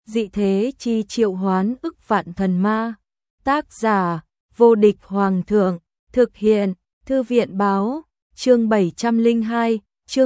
dị thế chi triệu hoán ức vạn thần ma. Tác giả, vô địch hoàng thượng, thực hiện, thư viện báo, chương 702,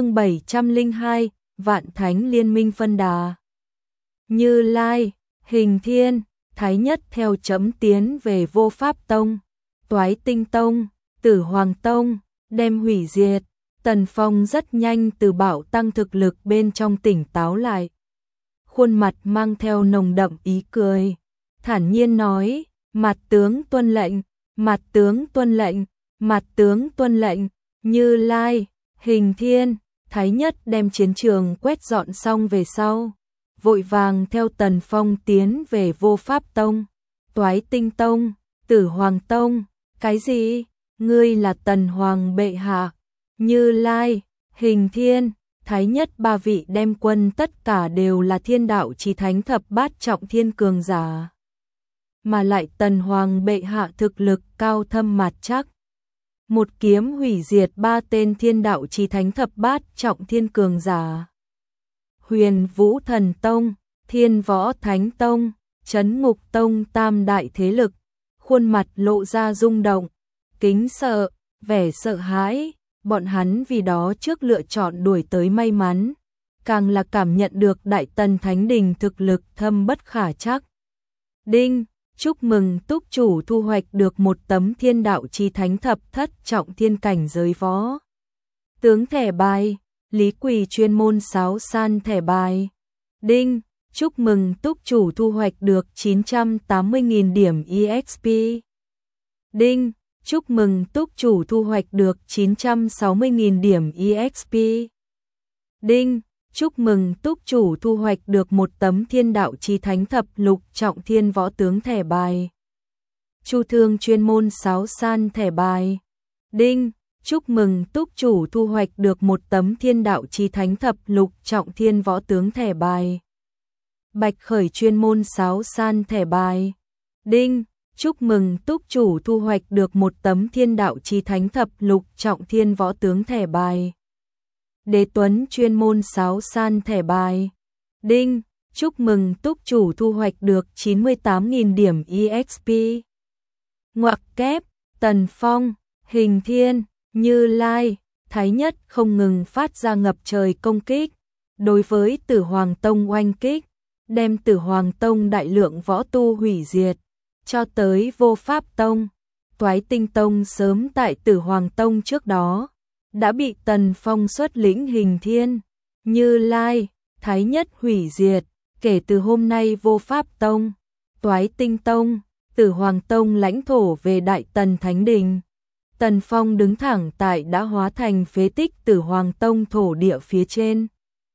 Vạn Thánh Liên Minh phân đà. Như Lai, Hình Thiên, Thái Nhất theo chấm tiến về Vô Pháp Tông, Toái Tinh Tông, Tử Hoàng Tông, đem hủy diệt. Tần Phong rất nhanh từ bạo tăng thực lực bên trong tỉnh táo lại. Khuôn mặt mang theo nồng đậm ý cười, thản nhiên nói, mặt tướng tuân lệnh, mặt tướng tuân lệnh, mặt tướng tuân lệnh. Như Lai, Hình Thiên, Thái Nhất đem chiến trường quét dọn xong về sau, vội vàng theo Tần Phong tiến về Vô Pháp Tông, Toái Tinh Tông, Tử Hoàng Tông. Cái gì? Ngươi là Tần Hoàng bệ hạ? Như Lai, Hình Thiên, Thái Nhất ba vị đem quân tất cả đều là thiên đạo chí thánh thập bát trọng thiên cường giả. Mà lại Tần Hoàng bệ hạ thực lực cao thâm mạt chắc. Một kiếm hủy diệt 3 tên thiên đạo chí thánh thập bát trọng thiên cường giả. Huyền Vũ Thần Tông, Thiên Võ Thánh Tông, Trấn Ngục Tông tam đại thế lực, khuôn mặt lộ ra rung động, kính sợ, vẻ sợ hãi. Bọn hắn vì đó trước lựa chọn đuổi tới may mắn, càng là cảm nhận được Đại Tần Thánh Đình thực lực thâm bất khả trắc. Đinh, chúc mừng túc chủ thu hoạch được một tấm thiên đạo chí thánh thập thất trọng thiên cảnh giới võ tướng thẻ bài, Lý Quỳ chuyên môn sáo san thẻ bài. Đinh, chúc mừng túc chủ thu hoạch được 980.000 điểm EXP. Đinh, chúc mừng túc chủ thu hoạch được 960.000 điểm EXP. Đinh, chúc mừng túc chủ thu hoạch được một tấm thiên đạo chí thánh thập lục trọng thiên võ tướng thẻ bài. Chu Thương chuyên môn sáo san thẻ bài. Đinh, chúc mừng túc chủ thu hoạch được một tấm thiên đạo chí thánh thập lục trọng thiên võ tướng thẻ bài. Bạch Khởi chuyên môn sáo san thẻ bài. Đinh, chúc mừng túc chủ thu hoạch được một tấm thiên đạo chí thánh thập lục trọng thiên võ tướng thẻ bài. Đế Tuấn chuyên môn sáo san thẻ bài. Đinh, chúc mừng túc chủ thu hoạch được 98.000 điểm EXP. Ngoặc kép, Tần Phong, Hình Thiên, Như Lai, Thái Nhất không ngừng phát ra ngập trời công kích. Đối với Tử Hoàng Tông oanh kích, đem Tử Hoàng Tông đại lượng võ tu hủy diệt. Cho tới Vô Pháp Tông, Toái Tinh Tông sớm tại Tử Hoàng Tông trước đó, đã bị Tần Phong xuất lĩnh Hình Thiên, Như Lai, Thái Nhất hủy diệt. Kể từ hôm nay Vô Pháp Tông, Toái Tinh Tông, Tử Hoàng Tông lãnh thổ về Đại Tần Thánh Đình. Tần Phong đứng thẳng tại đã hóa thành phế tích Tử Hoàng Tông thổ địa phía trên.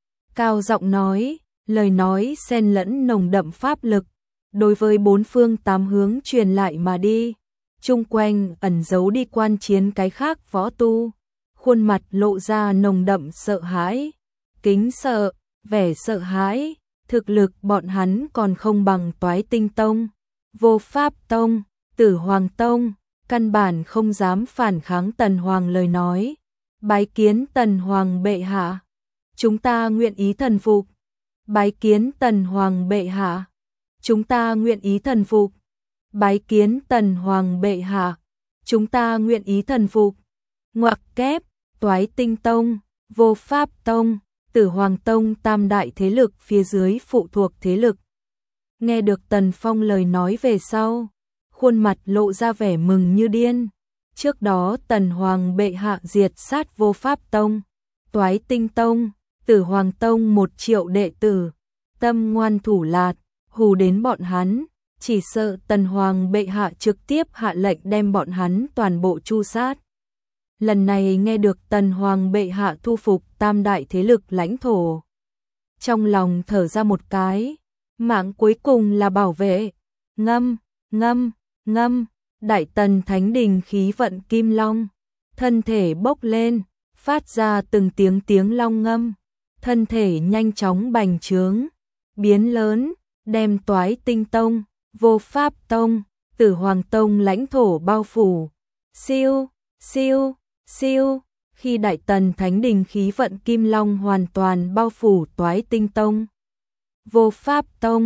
Cao giọng nói, lời nói xen lẫn nồng đậm pháp lực, đối với bốn phương tám hướng truyền lại mà đi. Chung quanh ẩn giấu đi quan chiến cái khác võ tu, khuôn mặt lộ ra nồng đậm sợ hãi, kính sợ, vẻ sợ hãi. Thực lực bọn hắn còn không bằng Toái Tinh Tông, Vô Pháp Tông, Tử Hoàng Tông, căn bản không dám phản kháng Tần Hoàng lời nói. Bái kiến Tần Hoàng bệ hạ, chúng ta nguyện ý thần phục. Bái kiến Tần Hoàng bệ hạ, chúng ta nguyện ý thần phục. Bái kiến Tần Hoàng bệ hạ, chúng ta nguyện ý thần phục. Ngoặc kép, Toái Tinh Tông, Vô Pháp Tông, Tử Hoàng Tông tam đại thế lực phía dưới phụ thuộc thế lực. Nghe được Tần Phong lời nói về sau, khuôn mặt lộ ra vẻ mừng như điên. Trước đó Tần Hoàng bệ hạ diệt sát Vô Pháp Tông, Toái Tinh Tông, Tử Hoàng Tông 1 triệu đệ tử, tâm ngoan thủ lạt, hù đến bọn hắn, chỉ sợ Tần Hoàng bệ hạ trực tiếp hạ lệnh đem bọn hắn toàn bộ tru sát. Lần này nghe được Tần Hoàng bệ hạ thu phục tam đại thế lực lãnh thổ, trong lòng thở ra một cái, mạng cuối cùng là bảo vệ. Ngâm, ngâm, ngâm, Đại Tần Thánh Đình khí vận kim long, thân thể bốc lên, phát ra từng tiếng long ngâm, thân thể nhanh chóng bành trướng, biến lớn, đem Toái Tinh Tông, Vô Pháp Tông, Tử Hoàng Tông lãnh thổ bao phủ. Siêu, siêu, siêu, khi Đại Tần Thánh Đình khí vận kim long hoàn toàn bao phủ Toái Tinh Tông, Vô Pháp Tông,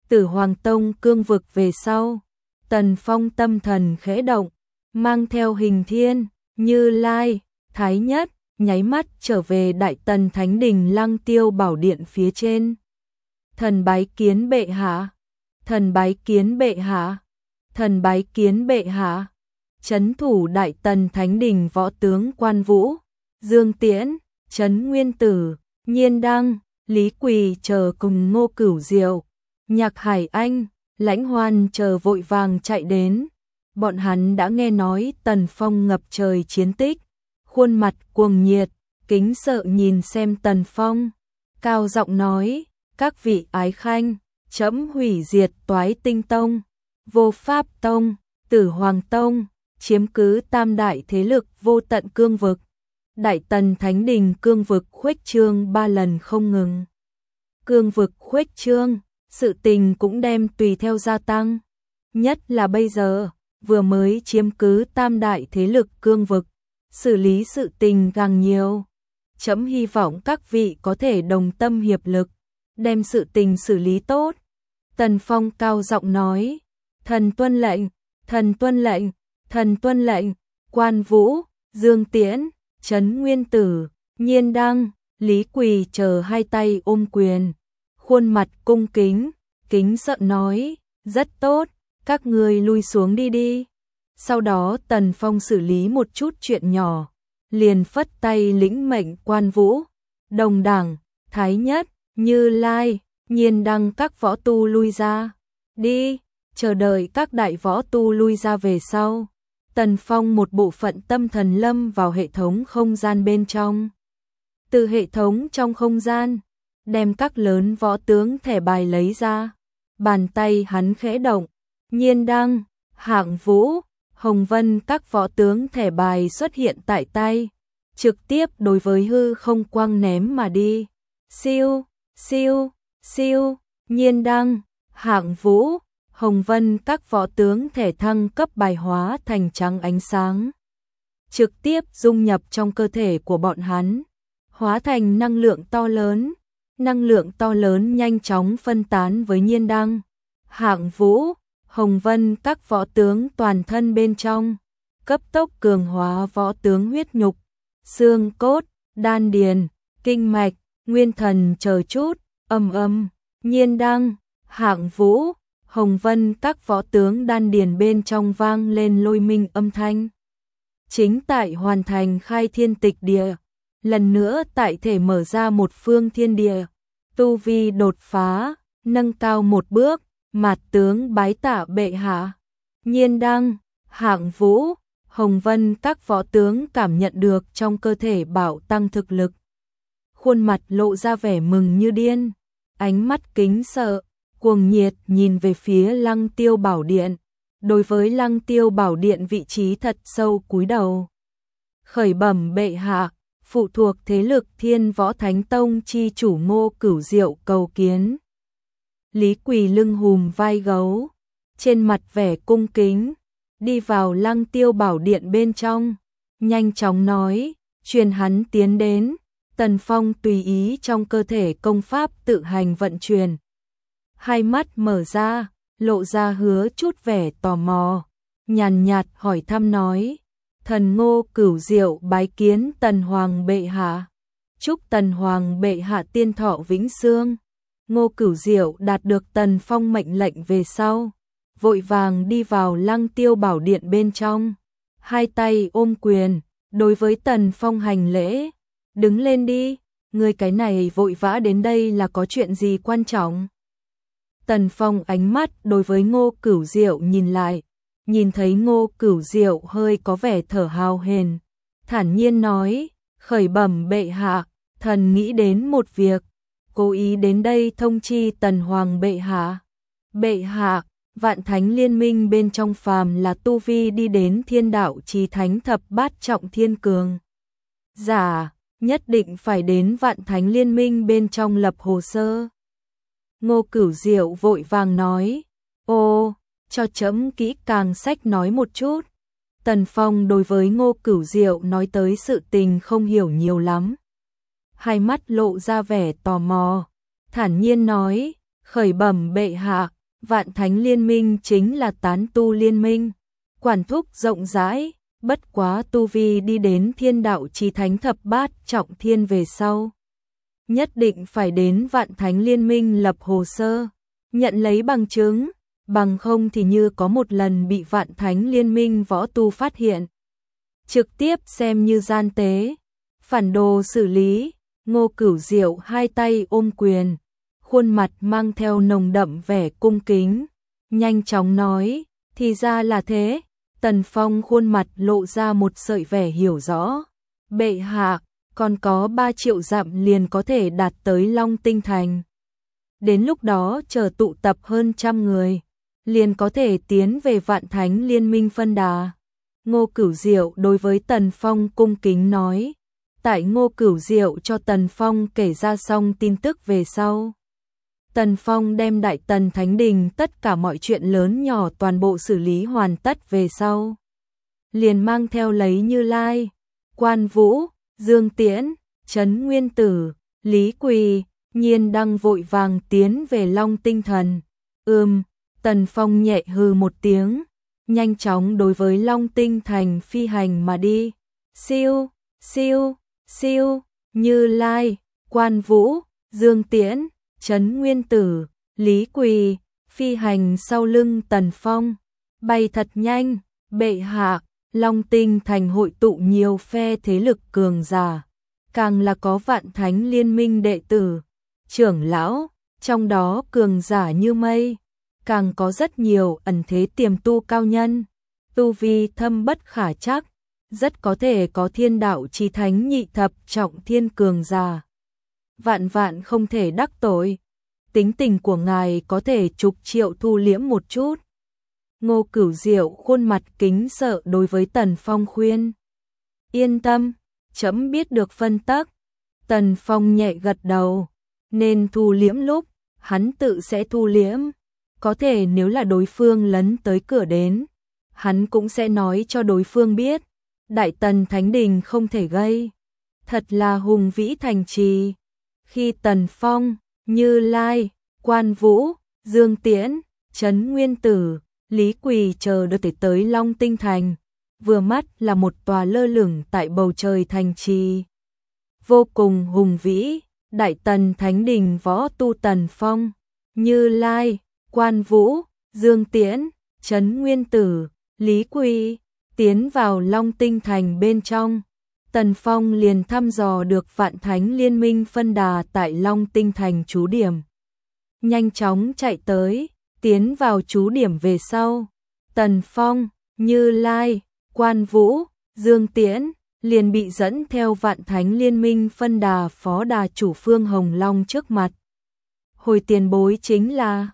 Tử Hoàng Tông cương vực về sau, Tần Phong tâm thần khẽ động, mang theo Hình Thiên, Như Lai, Thái Nhất, nháy mắt trở về Đại Tần Thánh Đình Lăng Tiêu Bảo Điện phía trên. Thần bái kiến bệ hạ, thần bái kiến bệ hạ, thần bái kiến bệ hạ. Trấn thủ Đại Tần Thánh Đình võ tướng Quan Vũ, Dương Tiễn, Trấn Nguyên Tử, Nhiên Đăng, Lý Quỳ chờ cùng Ngô Cửu Diệu, Nhạc Hải Anh, Lãnh Hoan chờ vội vàng chạy đến. Bọn hắn đã nghe nói Tần Phong ngập trời chiến tích, khuôn mặt cuồng nhiệt, kính sợ nhìn xem Tần Phong, cao giọng nói: các vị ái khanh, trẫm hủy diệt Toái Tinh Tông, Vô Pháp Tông, Tử Hoàng Tông, chiếm cứ tam đại thế lực vô tận cương vực. Đại Tần Thánh Đình cương vực khuếch trương 3 lần không ngừng. Cương vực khuếch trương, sự tình cũng đem tùy theo gia tăng. Nhất là bây giờ, vừa mới chiếm cứ tam đại thế lực cương vực, xử lý sự tình càng nhiều. Trẫm hy vọng các vị có thể đồng tâm hiệp lực, đem sự tình xử lý tốt. Tần Phong cao giọng nói: thần tuân lệnh, thần tuân lệnh, thần tuân lệnh. Quan Vũ, Dương Tiễn, Trấn Nguyên Tử, Nhiên Đăng, Lý Quỳ chờ hai tay ôm quyền, khuôn mặt cung kính, kính sợ nói: rất tốt, các ngươi lui xuống đi đi. Sau đó Tần Phong xử lý một chút chuyện nhỏ, liền phất tay lĩnh mệnh Quan Vũ, Đồng Đẳng, Thái Nhất, Như Lai, Nhiên Đăng các võ tu lui ra. Đi, chờ đợi các đại võ tu lui ra về sau. Tần Phong một bộ phận tâm thần lâm vào hệ thống không gian bên trong. Từ hệ thống trong không gian, đem các lớn võ tướng thẻ bài lấy ra. Bàn tay hắn khẽ động, Nhiên Đăng, Hạng Vũ, Hồng Vân các võ tướng thẻ bài xuất hiện tại tay, trực tiếp đối với hư không quang ném mà đi. Siêu, siêu, siêu, Nhiên Đăng, Hạng Vũ, Hồng Vân các võ tướng thể thăng cấp bài hóa thành trắng ánh sáng, trực tiếp dung nhập trong cơ thể của bọn hắn, hóa thành năng lượng to lớn. Năng lượng to lớn nhanh chóng phân tán với Nhiên Đăng, Hạng Vũ, Hồng Vân các võ tướng toàn thân bên trong, cấp tốc cường hóa võ tướng huyết nhục, xương cốt, đan điền, kinh mạch, nguyên thần chờ chút. Nhiên Đăng, Hạng Vũ, Hồng Vân các võ tướng đan điền bên trong vang lên lôi minh âm thanh. Chính tại hoàn thành khai thiên tịch địa, lần nữa tại thể mở ra một phương thiên địa, tu vi đột phá, nâng cao một bước, mạt tướng bái tạ bệ hạ. Nhiên Đăng, Hạng Vũ, Hồng Vân các võ tướng cảm nhận được trong cơ thể bạo tăng thực lực, khuôn mặt lộ ra vẻ mừng như điên, ánh mắt kính sợ, cuồng nhiệt nhìn về phía Lăng Tiêu Bảo Điện, đối với Lăng Tiêu Bảo Điện vị trí thật sâu cúi đầu. Khởi bẩm bệ hạ, phụ thuộc thế lực Thiên Võ Thánh Tông chi chủ Ngô Cửu Diệu cầu kiến. Lý Quỳ lưng hùm vai gấu, trên mặt vẻ cung kính, đi vào Lăng Tiêu Bảo Điện bên trong, nhanh chóng nói, truyền hắn tiến đến. Tần Phong tùy ý trong cơ thể công pháp tự hành vận chuyển, hai mắt mở ra, lộ ra hứa chút vẻ tò mò, nhàn nhạt hỏi thăm nói: thần Ngô Cửu Diệu bái kiến Tần Hoàng bệ hạ. Chúc Tần Hoàng bệ hạ tiên thọ vĩnh xương. Ngô Cửu Diệu đạt được Tần Phong mệnh lệnh về sau, vội vàng đi vào Lăng Tiêu Bảo Điện bên trong, hai tay ôm quyền, đối với Tần Phong hành lễ. Đứng lên đi, người cái này vội vã đến đây là có chuyện gì quan trọng? Tần Phong ánh mắt đối với Ngô Cửu Diệu nhìn lại, nhìn thấy Ngô Cửu Diệu hơi có vẻ thở hào hển, thản nhiên nói: khởi bẩm bệ hạ, thần nghĩ đến một việc, cố ý đến đây thông chi Tần Hoàng bệ hạ. Bệ hạ, Vạn Thánh Liên Minh bên trong phàm là tu vi đi đến Thiên Đạo Chí Thánh thập bát trọng thiên cường giả, nhất định phải đến Vạn Thánh Liên Minh bên trong lập hồ sơ. Ngô Cửu Diệu vội vàng nói: ô, cho trẫm kỹ càng sách nói một chút. Tần Phong đối với Ngô Cửu Diệu nói tới sự tình không hiểu nhiều lắm, hai mắt lộ ra vẻ tò mò, thản nhiên nói: khởi bẩm bệ hạ, Vạn Thánh Liên Minh chính là tán tu liên minh, quản thúc rộng rãi, bất quá tu vi đi đến thiên đạo chí thánh thập bát trọng thiên về sau. Nhất định phải đến Vạn Thánh Liên Minh lập hồ sơ, nhận lấy bằng chứng, bằng không thì như có một lần bị Vạn Thánh Liên Minh võ tu phát hiện. Trực tiếp xem như gian tế, phản đồ xử lý. Ngô Cửu Diệu hai tay ôm quyền, khuôn mặt mang theo nồng đậm vẻ cung kính, nhanh chóng nói, thì ra là thế. Tần Phong khuôn mặt lộ ra một sợi vẻ hiểu rõ. Bệ hạ, còn có 3 triệu dặm liền có thể đạt tới Long Tinh Thành. Đến lúc đó chờ tụ tập hơn 100 người, liền có thể tiến về Vạn Thánh Liên Minh phân đà. Ngô Cửu Diệu đối với Tần Phong cung kính nói. Tại Ngô Cửu Diệu cho Tần Phong kể ra xong tin tức về sau. Tần Phong đem Đại Tần Thánh Đình tất cả mọi chuyện lớn nhỏ toàn bộ xử lý hoàn tất về sau. Liền mang theo lấy Như Lai, Quan Vũ, Dương Tiễn, Trấn Nguyên Tử, Lý Quỳ, Nhiên Đăng vội vàng tiến về Long Tinh Thần. Tần Phong nhẹ hừ một tiếng, nhanh chóng đối với Long Tinh Thành phi hành mà đi. Siêu, siêu, siêu, Như Lai, Quan Vũ, Dương Tiễn, Trấn Nguyên Tử, Lý Quỳ, phi hành sau lưng Tần Phong, bay thật nhanh. Bệ hạ, Long Tinh Thành hội tụ nhiều phe thế lực cường giả, càng là có Vạn Thánh Liên Minh đệ tử, trưởng lão, trong đó cường giả như mây, càng có rất nhiều ẩn thế tiềm tu cao nhân, tu vi thâm bất khả trắc, rất có thể có thiên đạo chí thánh nhị thập trọng thiên cường giả. Vạn vạn không thể đắc tội, tính tình của ngài có thể chục triệu thu liễm một chút. Ngô Cửu Diệu khuôn mặt kính sợ đối với Tần Phong khuyên. Yên tâm, trẫm biết được phân tắc. Tần Phong nhẹ gật đầu, nên thu liễm lúc, hắn tự sẽ thu liễm. Có thể nếu là đối phương lấn tới cửa đến, hắn cũng sẽ nói cho đối phương biết. Đại Tần Thánh Đình không thể gây. Thật là hùng vĩ thành trì. Khi Tần Phong, Như Lai, Quan Vũ, Dương Tiễn, Trấn Nguyên Tử, Lý Quỳ chờ được tới Long Tinh Thành, vừa mắt là một tòa lơ lửng tại bầu trời thành trì. Vô cùng hùng vĩ, Đại Tần Thánh Đình võ tu Tần Phong, Như Lai, Quan Vũ, Dương Tiễn, Trấn Nguyên Tử, Lý Quỳ tiến vào Long Tinh Thành bên trong. Tần Phong liền thăm dò được Vạn Thánh Liên Minh phân đà tại Long Tinh Thành trú điểm. Nhanh chóng chạy tới, tiến vào trú điểm về sau. Tần Phong, Như Lai, Quan Vũ, Dương Tiễn liền bị dẫn theo Vạn Thánh Liên Minh phân đà phó đà chủ Phương Hồng Long trước mặt. Hồi tiền bối chính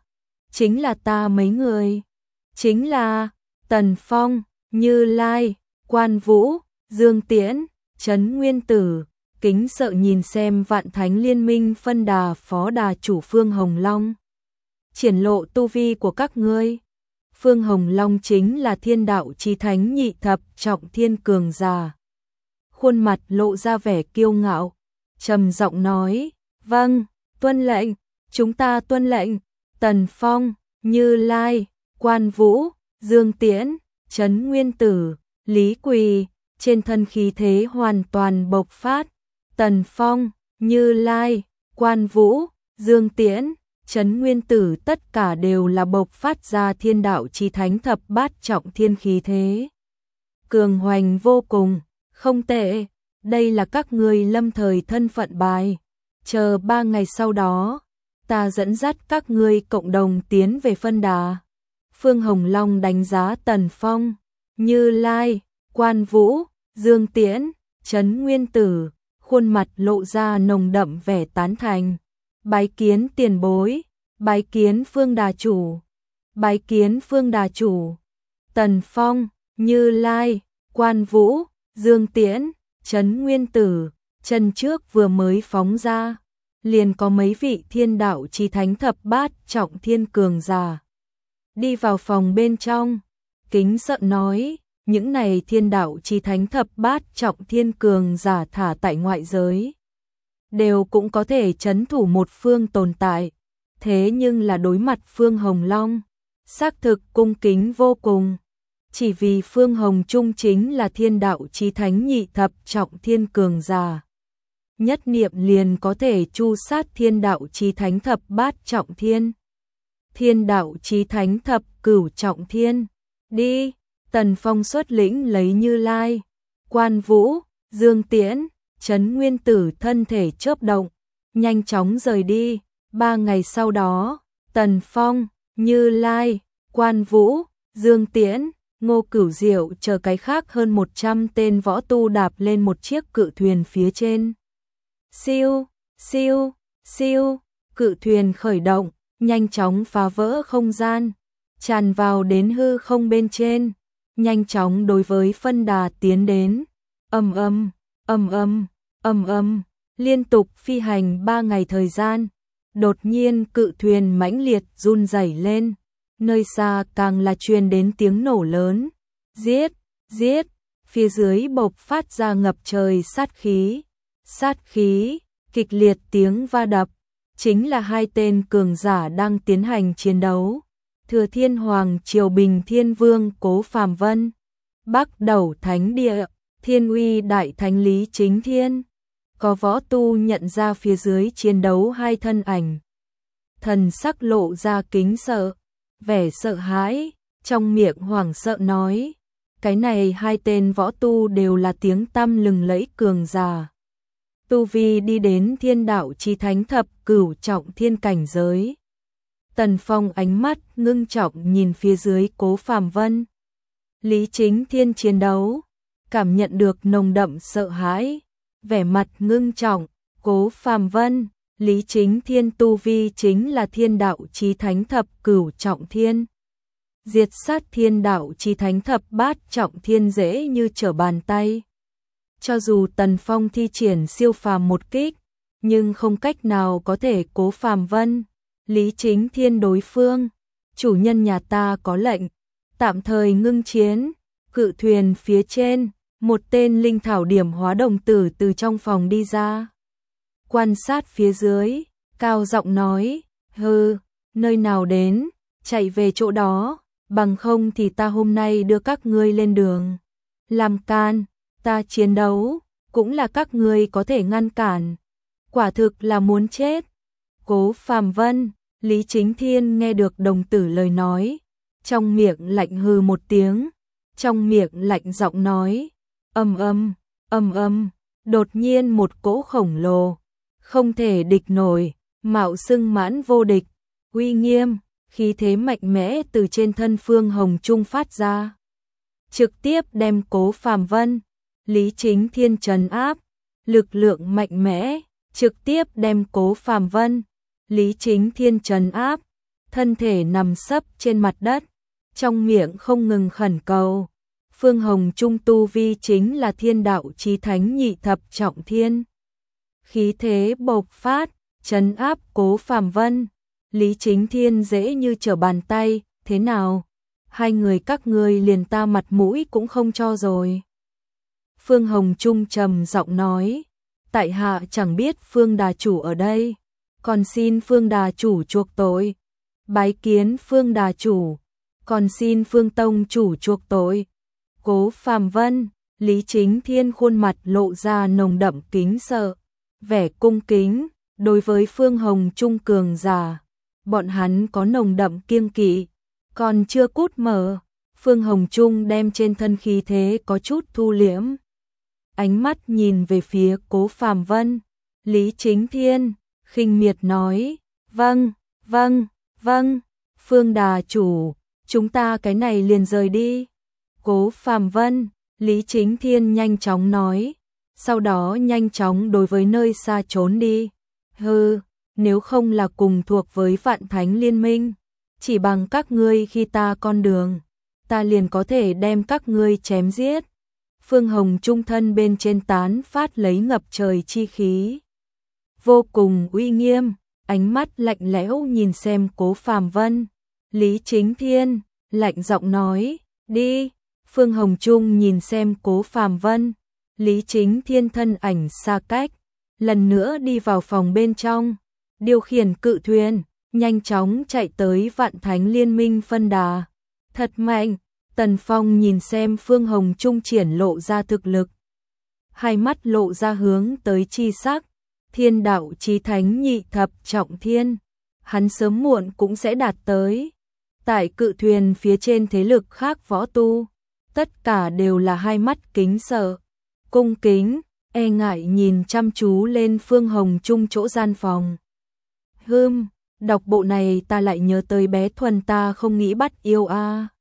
là ta mấy người. Chính là Tần Phong, Như Lai, Quan Vũ, Dương Tiễn, Trấn Nguyên Tử, kính sợ nhìn xem Vạn Thánh Liên Minh phân đà phó đà chủ Phương Hồng Long. Triển lộ tu vi của các ngươi. Phương Hồng Long chính là thiên đạo chí thánh nhị thập trọng thiên cường giả. Khuôn mặt lộ ra vẻ kiêu ngạo, trầm giọng nói, vâng, tuân lệnh, chúng ta tuân lệnh. Tần Phong, Như Lai, Quan Vũ, Dương Tiễn, Trấn Nguyên Tử, Lý Quỳ, trên thân khí thế hoàn toàn bộc phát. Tần Phong, Như Lai, Quan Vũ, Dương Tiễn, Trấn Nguyên Tử tất cả đều là bộc phát ra thiên đạo chí thánh thập bát trọng thiên khí thế. Cường hoành vô cùng, không tệ, đây là các ngươi lâm thời thân phận bài. Chờ 3 ngày sau đó, ta dẫn dắt các ngươi cộng đồng tiến về phân đà. Phương Hồng Long đánh giá Tần Phong, Như Lai, Quan Vũ, Dương Tiễn, Trấn Nguyên Tử, khuôn mặt lộ ra nồng đậm vẻ tán thành. Bái kiến tiền bối, bái kiến Phương đà chủ, bái kiến Phương đà chủ. Tần Phong, Như Lai, Quan Vũ, Dương Tiễn, Trấn Nguyên Tử, chân trước vừa mới phóng ra, liền có mấy vị thiên đạo chí thánh thập bát trọng thiên cường giả. Đi vào phòng bên trong, kính sợ nói, những này thiên đạo chí thánh thập bát trọng thiên cường giả thả tại ngoại giới, đều cũng có thể trấn thủ một phương tồn tại. thế nhưng là đối mặt Phương Hồng Long, xác thực cung kính vô cùng. Chỉ vì Phương Hồng Trung chính là thiên đạo chí thánh nhị thập trọng thiên cường giả. Nhất niệm liền có thể chu sát thiên đạo chí thánh thập bát trọng thiên. Thiên đạo chí thánh thập cửu trọng thiên. Đi, Tần Phong xuất lĩnh lấy Như Lai, Quan Vũ, Dương Tiễn, Trấn Nguyên Tử thân thể chớp động, nhanh chóng rời đi. 3 ngày sau đó, Tần Phong, Như Lai, Quan Vũ, Dương Tiễn, Ngô Cửu Diệu chờ cái khác hơn 100 tên võ tu đạp lên một chiếc cự thuyền phía trên. Siêu, siêu, siêu, cự thuyền khởi động, nhanh chóng phá vỡ không gian, tràn vào đến hư không bên trên, nhanh chóng đối với phân đà tiến đến. Ầm ầm, ầm ầm, ầm ầm, liên tục phi hành 3 ngày thời gian, đột nhiên cự thuyền mãnh liệt run rẩy lên, nơi xa càng là truyền đến tiếng nổ lớn. Giết, giết, phía dưới bộc phát ra ngập trời sát khí, kịch liệt tiếng va đập, chính là hai tên cường giả đang tiến hành chiến đấu. Thừa Thiên Hoàng Triều Bình Thiên Vương Cố Phàm Vân, Bắc Đẩu Thánh Địa, Thiên Uy Đại Thánh Lý Chính Thiên. Có võ tu nhận ra phía dưới chiến đấu hai thân ảnh. Thần sắc lộ ra kính sợ, vẻ sợ hãi, trong miệng hoảng sợ nói. Cái này hai tên võ tu đều là tiếng tăm lừng lẫy cường giả. Tu vi đi đến thiên đạo chí thánh thập cửu trọng thiên cảnh giới. Tần Phong ánh mắt ngưng trọng nhìn phía dưới Cố Phàm Vân. Lý Chính Thiên chiến đấu, cảm nhận được nồng đậm sợ hãi, vẻ mặt ngưng trọng. Cố Phàm Vân, Lý Chính Thiên tu vi chính là thiên đạo chí thánh thập cửu trọng thiên. Diệt sát thiên đạo chí thánh thập bát trọng thiên dễ như trở bàn tay. Cho dù Tần Phong thi triển siêu phàm một kích, nhưng không cách nào có thể Cố Phàm Vân, Lý Chính Thiên đối phương. Chủ nhân nhà ta có lệnh, tạm thời ngưng chiến. Cự thuyền phía trên, một tên linh thảo điểm hóa đồng tử từ trong phòng đi ra. Quan sát phía dưới, cao giọng nói, hừ, nơi nào đến, chạy về chỗ đó, bằng không thì ta hôm nay đưa các ngươi lên đường. Làm can, ta chiến đấu, cũng là các ngươi có thể ngăn cản. Quả thực là muốn chết. Cố Phàm Vân, Lý Chính Thiên nghe được đồng tử lời nói, trong miệng lạnh hừ một tiếng, trong miệng lạnh giọng nói, ầm ầm, ầm ầm, đột nhiên một cỗ khổng lồ, không thể địch nổi, mạo xưng mãn vô địch, uy nghiêm, khí thế mạnh mẽ từ trên thân Phương Hồng Trung phát ra, trực tiếp đem Cố Phàm Vân, Lý Chính Thiên trấn áp. Lực lượng mạnh mẽ trực tiếp đem Cố Phàm Vân, Lý Chính Thiên trấn áp, thân thể nằm sấp trên mặt đất, trong miệng không ngừng khẩn cầu. Phương Hồng Trung tu vi chính là thiên đạo chí thánh nhị thập trọng thiên. Khí thế bộc phát, trấn áp Cố Phàm Vân, Lý Chính Thiên dễ như trở bàn tay. Thế nào? Hai người các ngươi liền ta mặt mũi cũng không cho rồi. Phương Hồng Trung trầm giọng nói, tại hạ chẳng biết Phương đà chủ ở đây, còn xin Phương đà chủ chuộc tội. Bái kiến Phương đà chủ, còn xin Phương tông chủ chuộc tội. Cố Phàm Vân, Lý Chính Thiên khuôn mặt lộ ra nồng đậm kính sợ, vẻ cung kính đối với Phương Hồng Trung cường giả. Bọn hắn có nồng đậm kiêng kỵ, còn chưa cút mở, Phương Hồng Trung đem trên thân khí thế có chút thu liễm. Ánh mắt nhìn về phía Cố Phàm Vân, Lý Chính Thiên, khinh miệt nói, vâng, vâng, vâng, Phương đà chủ, chúng ta cái này liền rời đi. Cố Phàm Vân, Lý Chính Thiên nhanh chóng nói, sau đó nhanh chóng đối với nơi xa trốn đi. Hừ, nếu không là cùng thuộc với Vạn Thánh Liên Minh, chỉ bằng các ngươi khi ta con đường, ta liền có thể đem các ngươi chém giết. Phương Hồng Trung thân bên trên tán phát lấy ngập trời chi khí, vô cùng uy nghiêm, ánh mắt lạnh lẽo nhìn xem Cố Phàm Vân. Lý Chính Thiên lạnh giọng nói, đi. Phương Hồng Trung nhìn xem Cố Phàm Vân, Lý Chính Thiên thân ảnh xa cách, lần nữa đi vào phòng bên trong, điều khiển cự thuyền, nhanh chóng chạy tới Vạn Thánh Liên Minh phân đà. Thật mạnh, Tần Phong nhìn xem Phương Hồng Trung triển lộ ra thực lực. Hai mắt lộ ra hướng tới chi sắc, thiên đạo chí thánh nhị thập trọng thiên. Hắn sớm muộn cũng sẽ đạt tới. Tại cự thuyền phía trên thế lực khác võ tu, tất cả đều là hai mắt kính sợ, cung kính, e ngại nhìn chăm chú lên Phương Hồng Trung chỗ gian phòng. Đọc bộ này ta lại nhớ tới bé Thuần ta không nghĩ bắt yêu a.